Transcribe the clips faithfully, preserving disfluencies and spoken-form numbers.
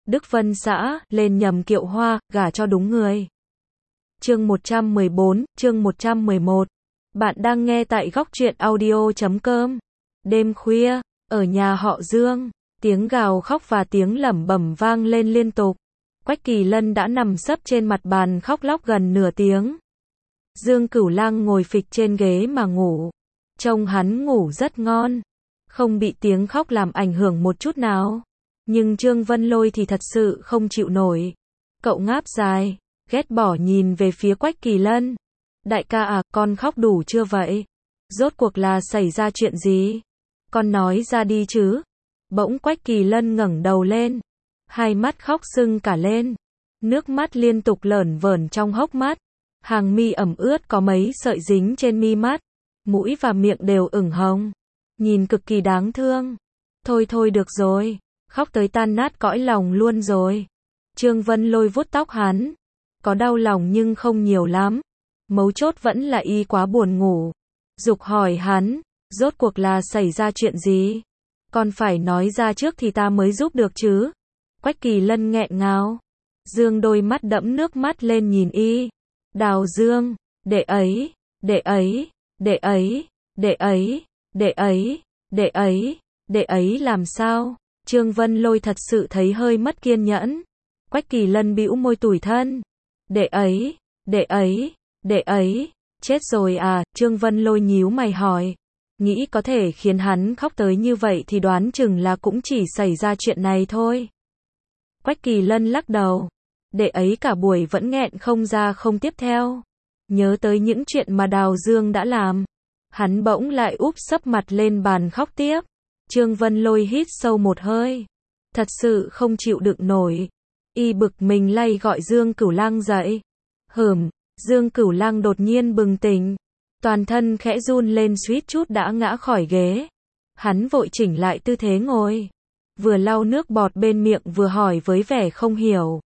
Đức Vân xã, lên nhầm kiệu hoa, gả cho đúng người. Chương một trăm mười bốn, chương một trăm mười một. Bạn đang nghe tại góc truyện audio chấm com. Đêm khuya, ở nhà họ Dương, tiếng gào khóc và tiếng lẩm bẩm vang lên liên tục. Quách Kỳ Lân đã nằm sấp trên mặt bàn khóc lóc gần nửa tiếng. Dương Cửu Lang ngồi phịch trên ghế mà ngủ. Trông hắn ngủ rất ngon, không bị tiếng khóc làm ảnh hưởng một chút nào. Nhưng Trương Vân Lôi thì thật sự không chịu nổi. Cậu ngáp dài, ghét bỏ nhìn về phía Quách Kỳ Lân. Đại ca à, con khóc đủ chưa vậy? Rốt cuộc là xảy ra chuyện gì? Con nói ra đi chứ. Bỗng Quách Kỳ Lân ngẩng đầu lên, hai mắt khóc sưng cả lên, nước mắt liên tục lởn vởn trong hốc mắt, hàng mi ẩm ướt có mấy sợi dính trên mi mắt, mũi và miệng đều ửng hồng, nhìn cực kỳ đáng thương. Thôi thôi được rồi, khóc tới tan nát cõi lòng luôn rồi. Trương Vân Lôi vuốt tóc hắn, có đau lòng nhưng không nhiều lắm, mấu chốt vẫn là y quá buồn ngủ. Dục hỏi hắn, rốt cuộc là xảy ra chuyện gì? Con phải nói ra trước thì ta mới giúp được chứ. Quách Kỳ Lân nghẹn ngào. Dương đôi mắt đẫm nước mắt lên nhìn y. Đào Dương, đệ ấy, đệ ấy, đệ ấy, đệ ấy, đệ ấy, đệ ấy, đệ ấy làm sao? Trương Vân Lôi thật sự thấy hơi mất kiên nhẫn. Quách Kỳ Lân bĩu môi tủi thân. Đệ ấy, đệ ấy, đệ ấy, chết rồi à? Trương Vân Lôi nhíu mày hỏi. Nghĩ có thể khiến hắn khóc tới như vậy thì đoán chừng là cũng chỉ xảy ra chuyện này thôi. Quách Kỳ Lân lắc đầu. Đệ ấy cả buổi vẫn nghẹn không ra không tiếp theo. Nhớ tới những chuyện mà Đào Dương đã làm, hắn bỗng lại úp sấp mặt lên bàn khóc tiếp. Trương Vân Lôi hít sâu một hơi, thật sự không chịu đựng nổi. Y bực mình lay gọi Dương Cửu Lang dậy. Hửm, Dương Cửu Lang đột nhiên bừng tỉnh, toàn thân khẽ run lên suýt chút đã ngã khỏi ghế. Hắn vội chỉnh lại tư thế ngồi, vừa lau nước bọt bên miệng vừa hỏi với vẻ không hiểu.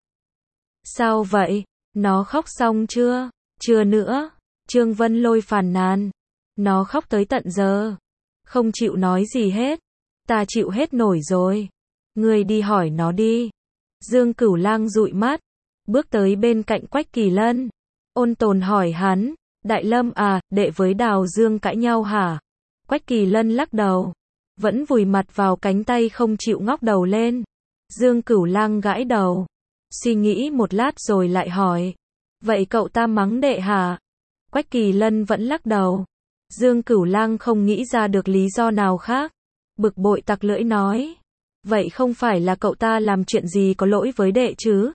Sao vậy? Nó khóc xong chưa? Chưa nữa. Trương Vân Lôi phàn nàn. Nó khóc tới tận giờ, không chịu nói gì hết. Ta chịu hết nổi rồi. Ngươi đi hỏi nó đi. Dương Cửu Lang dụi mắt, bước tới bên cạnh Quách Kỳ Lân, ôn tồn hỏi hắn. Đại Lâm à, đệ với Đào Dương cãi nhau hả? Quách Kỳ Lân lắc đầu, vẫn vùi mặt vào cánh tay không chịu ngóc đầu lên. Dương Cửu Lang gãi đầu, suy nghĩ một lát rồi lại hỏi. Vậy cậu ta mắng đệ hả? Quách Kỳ Lân vẫn lắc đầu. Dương Cửu Lang không nghĩ ra được lý do nào khác, bực bội tặc lưỡi nói. Vậy không phải là cậu ta làm chuyện gì có lỗi với đệ chứ?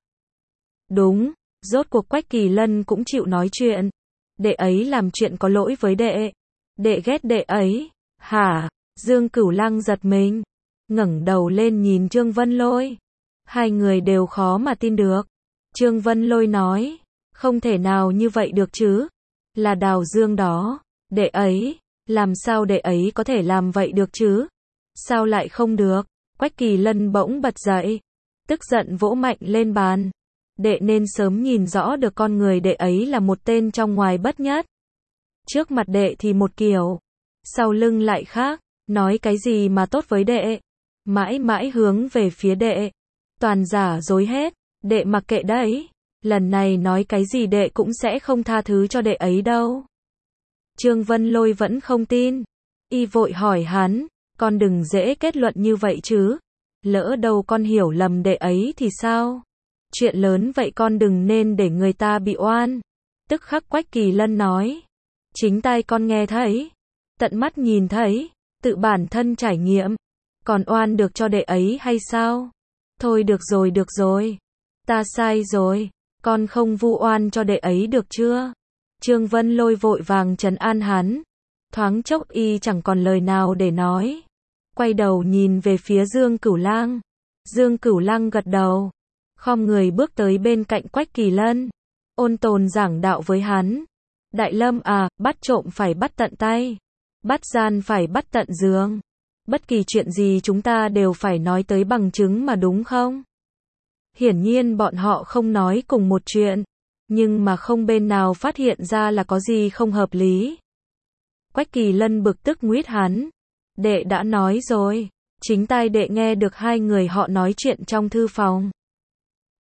Đúng, rốt cuộc Quách Kỳ Lân cũng chịu nói chuyện. Đệ ấy làm chuyện có lỗi với đệ. Đệ ghét đệ ấy. Hả? Dương Cửu Lang giật mình, ngẩng đầu lên nhìn Trương Vân Lôi. Hai người đều khó mà tin được. Trương Vân Lôi nói, không thể nào như vậy được chứ. Là Đào Dương đó. Đệ ấy, làm sao đệ ấy có thể làm vậy được chứ? Sao lại không được? Quách Kỳ Lân bỗng bật dậy, tức giận vỗ mạnh lên bàn. Đệ nên sớm nhìn rõ được con người đệ ấy là một tên trong ngoài bất nhất. Trước mặt đệ thì một kiểu, sau lưng lại khác, nói cái gì mà tốt với đệ, mãi mãi hướng về phía đệ, toàn giả dối hết. Đệ mặc kệ đấy, lần này nói cái gì đệ cũng sẽ không tha thứ cho đệ ấy đâu. Trương Vân Lôi vẫn không tin, y vội hỏi hắn, con đừng dễ kết luận như vậy chứ, lỡ đâu con hiểu lầm đệ ấy thì sao? Chuyện lớn vậy con đừng nên để người ta bị oan. Tức khắc Quách Kỳ Lân nói, chính tai con nghe thấy, tận mắt nhìn thấy, tự bản thân trải nghiệm, còn oan được cho đệ ấy hay sao? Thôi được rồi được rồi, ta sai rồi, con không vu oan cho đệ ấy được chưa? Trương Vân Lôi vội vàng trấn an hắn. Thoáng chốc y chẳng còn lời nào để nói, quay đầu nhìn về phía Dương Cửu Lang. Dương Cửu Lang gật đầu, khom người bước tới bên cạnh Quách Kỳ Lân, ôn tồn giảng đạo với hắn. Đại Lâm à, bắt trộm phải bắt tận tay, bắt gian phải bắt tận giường. Bất kỳ chuyện gì chúng ta đều phải nói tới bằng chứng mà đúng không? Hiển nhiên bọn họ không nói cùng một chuyện, nhưng mà không bên nào phát hiện ra là có gì không hợp lý. Quách Kỳ Lân bực tức nguyết hắn. Đệ đã nói rồi, chính tai đệ nghe được hai người họ nói chuyện trong thư phòng.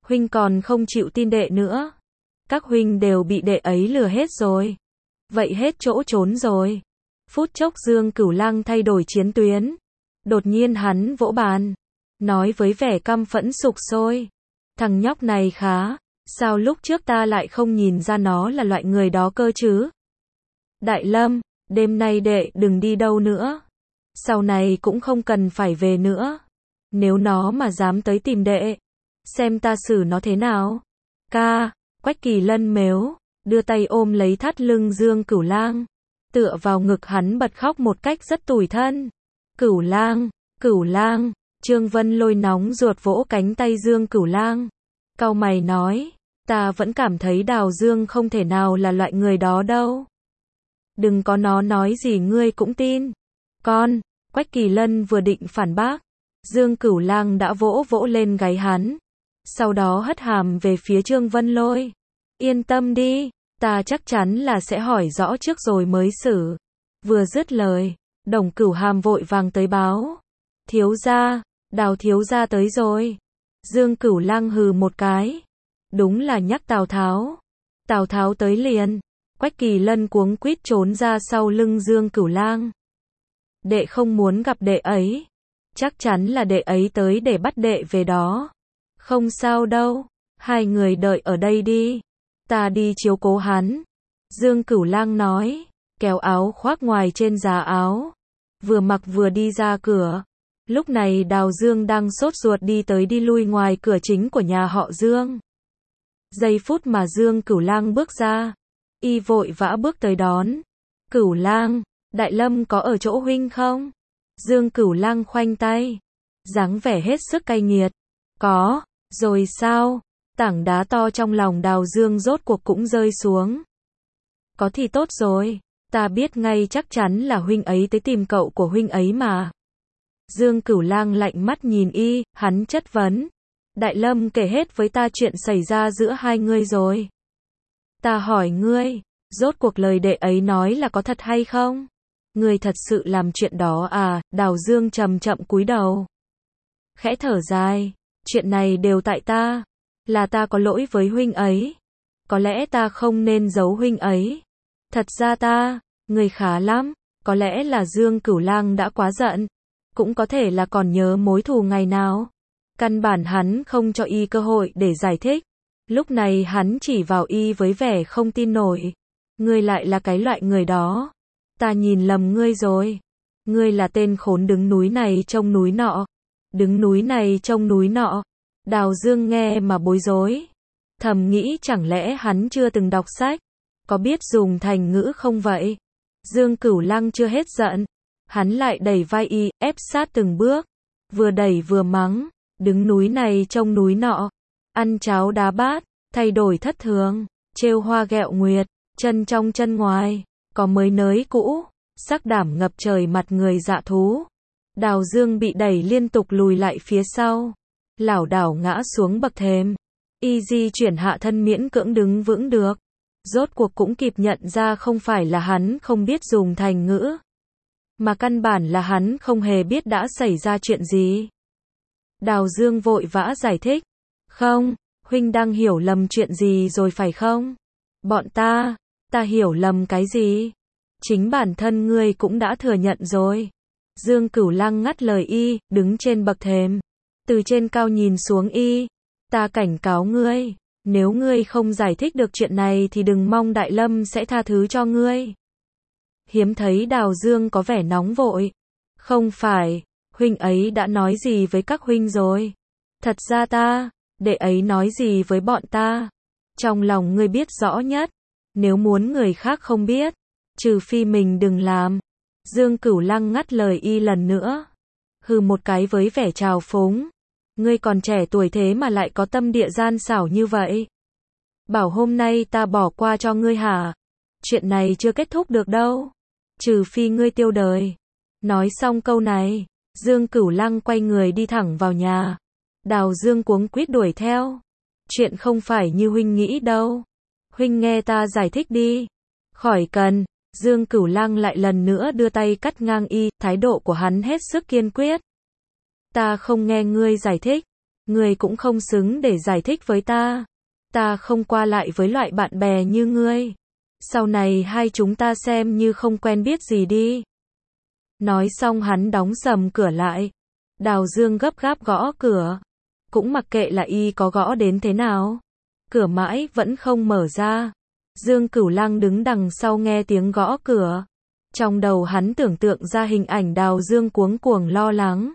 Huynh còn không chịu tin đệ nữa. Các huynh đều bị đệ ấy lừa hết rồi. Vậy hết chỗ trốn rồi. Phút chốc Dương Cửu Lăng thay đổi chiến tuyến. Đột nhiên hắn vỗ bàn. Nói với vẻ căm phẫn sục sôi. Thằng nhóc này khá. Sao lúc trước ta lại không nhìn ra nó là loại người đó cơ chứ? Đại Lâm, đêm nay đệ đừng đi đâu nữa. Sau này cũng không cần phải về nữa. Nếu nó mà dám tới tìm đệ, xem ta xử nó thế nào. Ca, Quách Kỳ Lân mếu, đưa tay ôm lấy thắt lưng Dương Cửu Lang. Tựa vào ngực hắn bật khóc một cách rất tủi thân. Cửu Lang, Cửu Lang, Trương Vân Lôi nóng ruột vỗ cánh tay Dương Cửu Lang. Cau mày nói, ta vẫn cảm thấy Đào Dương không thể nào là loại người đó đâu. Đừng có nó nói gì ngươi cũng tin. Con, Quách Kỳ Lân vừa định phản bác, Dương Cửu Lang đã vỗ vỗ lên gáy hắn. Sau đó hất hàm về phía Trương Vân Lôi. Yên tâm đi, ta chắc chắn là sẽ hỏi rõ trước rồi mới xử. Vừa dứt lời, Đồng Cửu Hàm vội vàng tới báo. Thiếu gia, Đào thiếu gia tới rồi. Dương Cửu Lang hừ một cái. Đúng là nhắc Tào Tháo. Tào Tháo tới liền. Quách Kỳ Lân cuống quýt trốn ra sau lưng Dương Cửu Lang. Đệ không muốn gặp đệ ấy. Chắc chắn là đệ ấy tới để bắt đệ về đó. Không sao đâu, hai người đợi ở đây đi. Ta đi chiếu cố hắn. Dương Cửu Lang nói, kéo áo khoác ngoài trên giá áo. Vừa mặc vừa đi ra cửa. Lúc này Đào Dương đang sốt ruột đi tới đi lui ngoài cửa chính của nhà họ Dương. Giây phút mà Dương Cửu Lang bước ra, y vội vã bước tới đón. Cửu Lang, Đại Lâm có ở chỗ huynh không? Dương Cửu Lang khoanh tay, dáng vẻ hết sức cay nghiệt. Có, rồi sao? Tảng đá to trong lòng Đào Dương rốt cuộc cũng rơi xuống. Có thì tốt rồi, ta biết ngay chắc chắn là huynh ấy tới tìm cậu của huynh ấy mà. Dương Cửu Lang lạnh mắt nhìn y, hắn chất vấn. Đại Lâm kể hết với ta chuyện xảy ra giữa hai ngươi rồi. Ta hỏi ngươi, rốt cuộc lời đệ ấy nói là có thật hay không? Ngươi thật sự làm chuyện đó à? Đào Dương chậm chậm cúi đầu. Khẽ thở dài, chuyện này đều tại ta. Là ta có lỗi với huynh ấy. Có lẽ ta không nên giấu huynh ấy. Thật ra ta, người khá lắm. Có lẽ là Dương Cửu Lang đã quá giận. Cũng có thể là còn nhớ mối thù ngày nào. Căn bản hắn không cho y cơ hội để giải thích. Lúc này hắn chỉ vào y với vẻ không tin nổi. Ngươi lại là cái loại người đó. Ta nhìn lầm ngươi rồi. Ngươi là tên khốn đứng núi này trông núi nọ. Đứng núi này trông núi nọ. Đào Dương nghe mà bối rối. Thầm nghĩ chẳng lẽ hắn chưa từng đọc sách. Có biết dùng thành ngữ không vậy? Dương Cửu Lang chưa hết giận. Hắn lại đẩy vai y, ép sát từng bước. Vừa đẩy vừa mắng. Đứng núi này trông núi nọ. Ăn cháo đá bát. Thay đổi thất thường. Trêu hoa ghẹo nguyệt. Chân trong chân ngoài. Có mới nới cũ. Sắc đảm ngập trời mặt người dạ thú. Đào Dương bị đẩy liên tục lùi lại phía sau. Lảo đảo ngã xuống bậc thềm. Y di chuyển hạ thân miễn cưỡng đứng vững được. Rốt cuộc cũng kịp nhận ra không phải là hắn không biết dùng thành ngữ. Mà căn bản là hắn không hề biết đã xảy ra chuyện gì. Đào Dương vội vã giải thích. Không, huynh đang hiểu lầm chuyện gì rồi phải không? Bọn ta, ta hiểu lầm cái gì? Chính bản thân ngươi cũng đã thừa nhận rồi. Dương Cửu Lang ngắt lời y, đứng trên bậc thềm. Từ trên cao nhìn xuống y. Ta cảnh cáo ngươi, nếu ngươi không giải thích được chuyện này thì đừng mong Đại Lâm sẽ tha thứ cho ngươi. Hiếm thấy Đào Dương có vẻ nóng vội. Không phải, huynh ấy đã nói gì với các huynh rồi? Thật ra ta, đệ ấy nói gì với bọn ta? Trong lòng ngươi biết rõ nhất. Nếu muốn người khác không biết, trừ phi mình đừng làm. Dương Cửu Lang ngắt lời y lần nữa. Hừ một cái với vẻ trào phúng. Ngươi còn trẻ tuổi thế mà lại có tâm địa gian xảo như vậy. Bảo hôm nay ta bỏ qua cho ngươi hả? Chuyện này chưa kết thúc được đâu. Trừ phi ngươi tiêu đời. Nói xong câu này, Dương Cửu Lang quay người đi thẳng vào nhà. Đào Dương cuống quýt đuổi theo. Chuyện không phải như huynh nghĩ đâu. Huynh nghe ta giải thích đi. Khỏi cần. Dương Cửu Lang lại lần nữa đưa tay cắt ngang y, thái độ của hắn hết sức kiên quyết. Ta không nghe ngươi giải thích. Ngươi cũng không xứng để giải thích với ta. Ta không qua lại với loại bạn bè như ngươi. Sau này hai chúng ta xem như không quen biết gì đi. Nói xong hắn đóng sầm cửa lại. Đào Dương gấp gáp gõ cửa. Cũng mặc kệ là y có gõ đến thế nào. Cửa mãi vẫn không mở ra. Dương Cửu Lăng đứng đằng sau nghe tiếng gõ cửa. Trong đầu hắn tưởng tượng ra hình ảnh Đào Dương cuống cuồng lo lắng.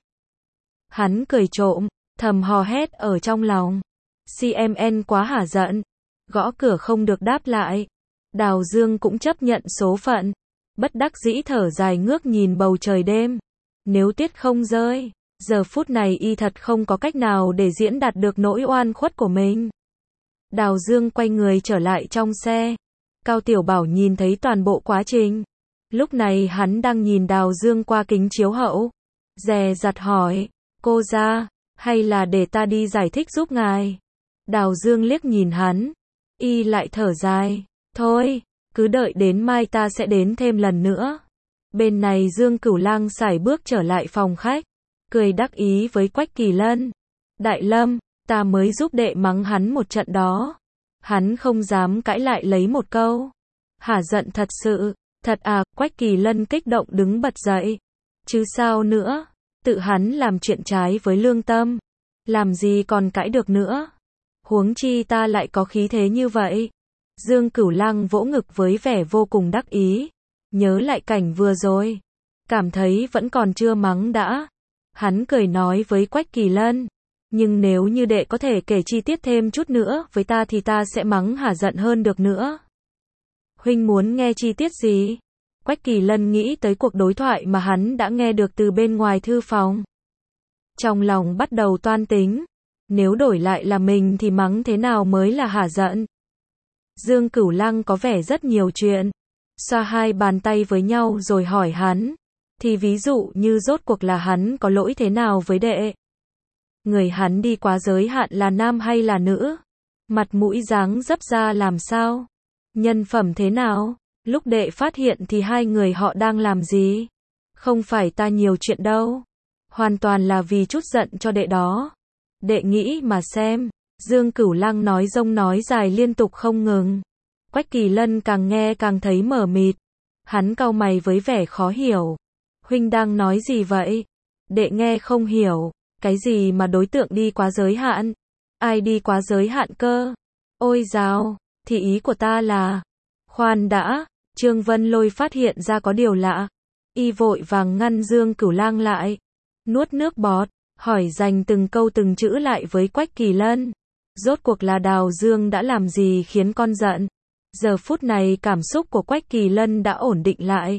Hắn cười trộm, thầm hò hét ở trong lòng. xê em en quá hả giận. Gõ cửa không được đáp lại. Đào Dương cũng chấp nhận số phận. Bất đắc dĩ thở dài ngước nhìn bầu trời đêm. Nếu tuyết không rơi, giờ phút này y thật không có cách nào để diễn đạt được nỗi oan khuất của mình. Đào Dương quay người trở lại trong xe. Cao Tiểu Bảo nhìn thấy toàn bộ quá trình. Lúc này hắn đang nhìn Đào Dương qua kính chiếu hậu. Dè dặt hỏi, cô ra, hay là để ta đi giải thích giúp ngài? Đào Dương liếc nhìn hắn. Y lại thở dài, thôi, cứ đợi đến mai ta sẽ đến thêm lần nữa. Bên này Dương Cửu Lăng sải bước trở lại phòng khách. Cười đắc ý với Quách Kỳ Lân. Đại Lâm, ta mới giúp đệ mắng hắn một trận đó. Hắn không dám cãi lại lấy một câu. Hả giận thật sự, thật à, Quách Kỳ Lân kích động đứng bật dậy. Chứ sao nữa, tự hắn làm chuyện trái với lương tâm. Làm gì còn cãi được nữa. Huống chi ta lại có khí thế như vậy. Dương Cửu Lăng vỗ ngực với vẻ vô cùng đắc ý. Nhớ lại cảnh vừa rồi. Cảm thấy vẫn còn chưa mắng đã. Hắn cười nói với Quách Kỳ Lân. Nhưng nếu như đệ có thể kể chi tiết thêm chút nữa với ta thì ta sẽ mắng hả giận hơn được nữa. Huynh muốn nghe chi tiết gì? Quách Kỳ Lân nghĩ tới cuộc đối thoại mà hắn đã nghe được từ bên ngoài thư phòng. Trong lòng bắt đầu toan tính. Nếu đổi lại là mình thì mắng thế nào mới là hả giận? Dương Cửu Lăng có vẻ rất nhiều chuyện. Xoa hai bàn tay với nhau rồi hỏi hắn. Thì ví dụ như rốt cuộc là hắn có lỗi thế nào với đệ? Người hắn đi quá giới hạn là nam hay là nữ? Mặt mũi dáng dấp ra làm sao? Nhân phẩm thế nào? Lúc đệ phát hiện thì hai người họ đang làm gì? Không phải ta nhiều chuyện đâu. Hoàn toàn là vì chút giận cho đệ đó. Đệ nghĩ mà xem. Dương Cửu Lăng nói rông nói dài liên tục không ngừng. Quách Kỳ Lân càng nghe càng thấy mờ mịt. Hắn cau mày với vẻ khó hiểu. Huynh đang nói gì vậy? Đệ nghe không hiểu. Cái gì mà đối tượng đi quá giới hạn? Ai đi quá giới hạn cơ? Ôi dào, thì ý của ta là... Khoan đã, Trương Vân Lôi phát hiện ra có điều lạ. Y vội vàng ngăn Dương Cửu Lăng lại. Nuốt nước bọt, hỏi dành từng câu từng chữ lại với Quách Kỳ Lân. Rốt cuộc là Đào Dương đã làm gì khiến con giận? Giờ phút này cảm xúc của Quách Kỳ Lân đã ổn định lại.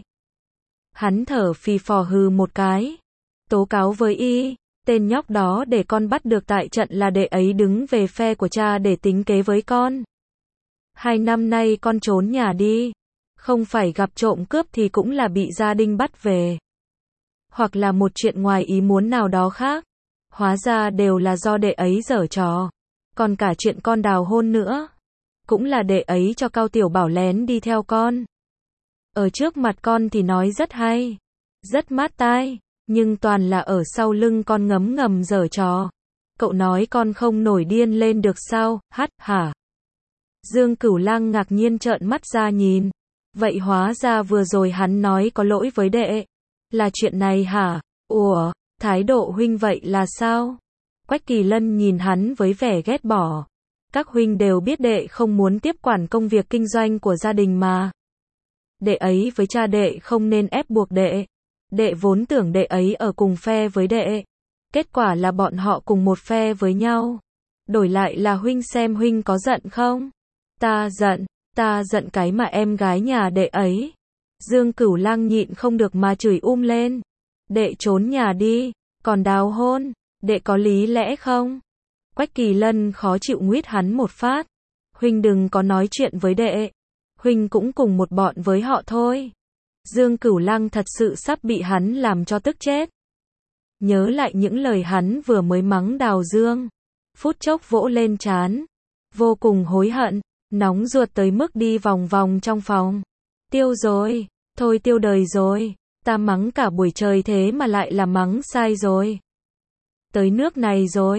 Hắn thở phì phò hừ một cái. Tố cáo với y. Tên nhóc đó để con bắt được tại trận là đệ ấy đứng về phe của cha để tính kế với con. Hai năm nay con trốn nhà đi. Không phải gặp trộm cướp thì cũng là bị gia đình bắt về. Hoặc là một chuyện ngoài ý muốn nào đó khác. Hóa ra đều là do đệ ấy giở trò. Còn cả chuyện con đào hôn nữa. Cũng là đệ ấy cho Cao Tiểu Bảo lén đi theo con. Ở trước mặt con thì nói rất hay. Rất mát tai. Nhưng toàn là ở sau lưng con ngấm ngầm giở trò. Cậu nói con không nổi điên lên được sao, hắt, hả? Dương Cửu Lăng ngạc nhiên trợn mắt ra nhìn. Vậy hóa ra vừa rồi hắn nói có lỗi với đệ. Là chuyện này hả? Ủa, thái độ huynh vậy là sao? Quách Kỳ Lân nhìn hắn với vẻ ghét bỏ. Các huynh đều biết đệ không muốn tiếp quản công việc kinh doanh của gia đình mà. Đệ ấy với cha đệ không nên ép buộc đệ. Đệ vốn tưởng đệ ấy ở cùng phe với đệ. Kết quả là bọn họ cùng một phe với nhau. Đổi lại là huynh xem huynh có giận không? Ta giận, ta giận cái mà em gái nhà đệ ấy. Dương Cửu Lăng nhịn không được mà chửi um lên. Đệ trốn nhà đi, còn đào hôn, đệ có lý lẽ không? Quách Kỳ Lân khó chịu nguyết hắn một phát. Huynh đừng có nói chuyện với đệ. Huynh cũng cùng một bọn với họ thôi. Dương Cửu Lăng thật sự sắp bị hắn làm cho tức chết. Nhớ lại những lời hắn vừa mới mắng Đào Dương. Phút chốc vỗ lên trán. Vô cùng hối hận, nóng ruột tới mức đi vòng vòng trong phòng. Tiêu rồi, thôi tiêu đời rồi. Ta mắng cả buổi trời thế mà lại là mắng sai rồi. Tới nước này rồi,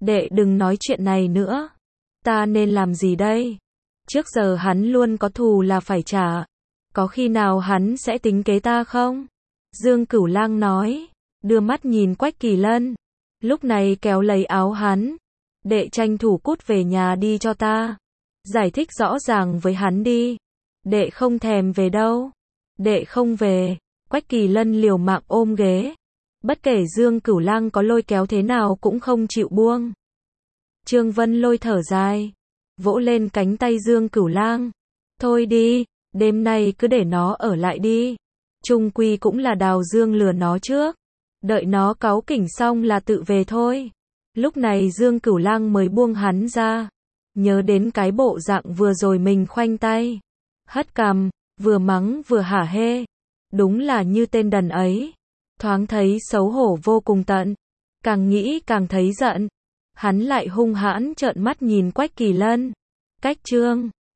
đệ đừng nói chuyện này nữa. Ta nên làm gì đây? Trước giờ hắn luôn có thù là phải trả. Có khi nào hắn sẽ tính kế ta không? Dương Cửu Lang nói, đưa mắt nhìn Quách Kỳ Lân. Lúc này kéo lấy áo hắn. Đệ tranh thủ cút về nhà đi cho ta. Giải thích rõ ràng với hắn đi. Đệ không thèm về đâu. Đệ không về. Quách Kỳ Lân liều mạng ôm ghế. Bất kể Dương Cửu Lang có lôi kéo thế nào cũng không chịu buông. Trương Vân Lôi thở dài, vỗ lên cánh tay Dương Cửu Lang. Thôi đi, đêm nay cứ để nó ở lại đi. Chung quy cũng là Đào Dương lừa nó trước. Đợi nó cáu kỉnh xong là tự về thôi. Lúc này Dương Cửu Lang mới buông hắn ra. Nhớ đến cái bộ dạng vừa rồi mình khoanh tay. Hất cằm, vừa mắng vừa hả hê. Đúng là như tên đần ấy. Thoáng thấy xấu hổ vô cùng tận. Càng nghĩ càng thấy giận. Hắn lại hung hãn trợn mắt nhìn Quách Kỳ Lân. Cách Trương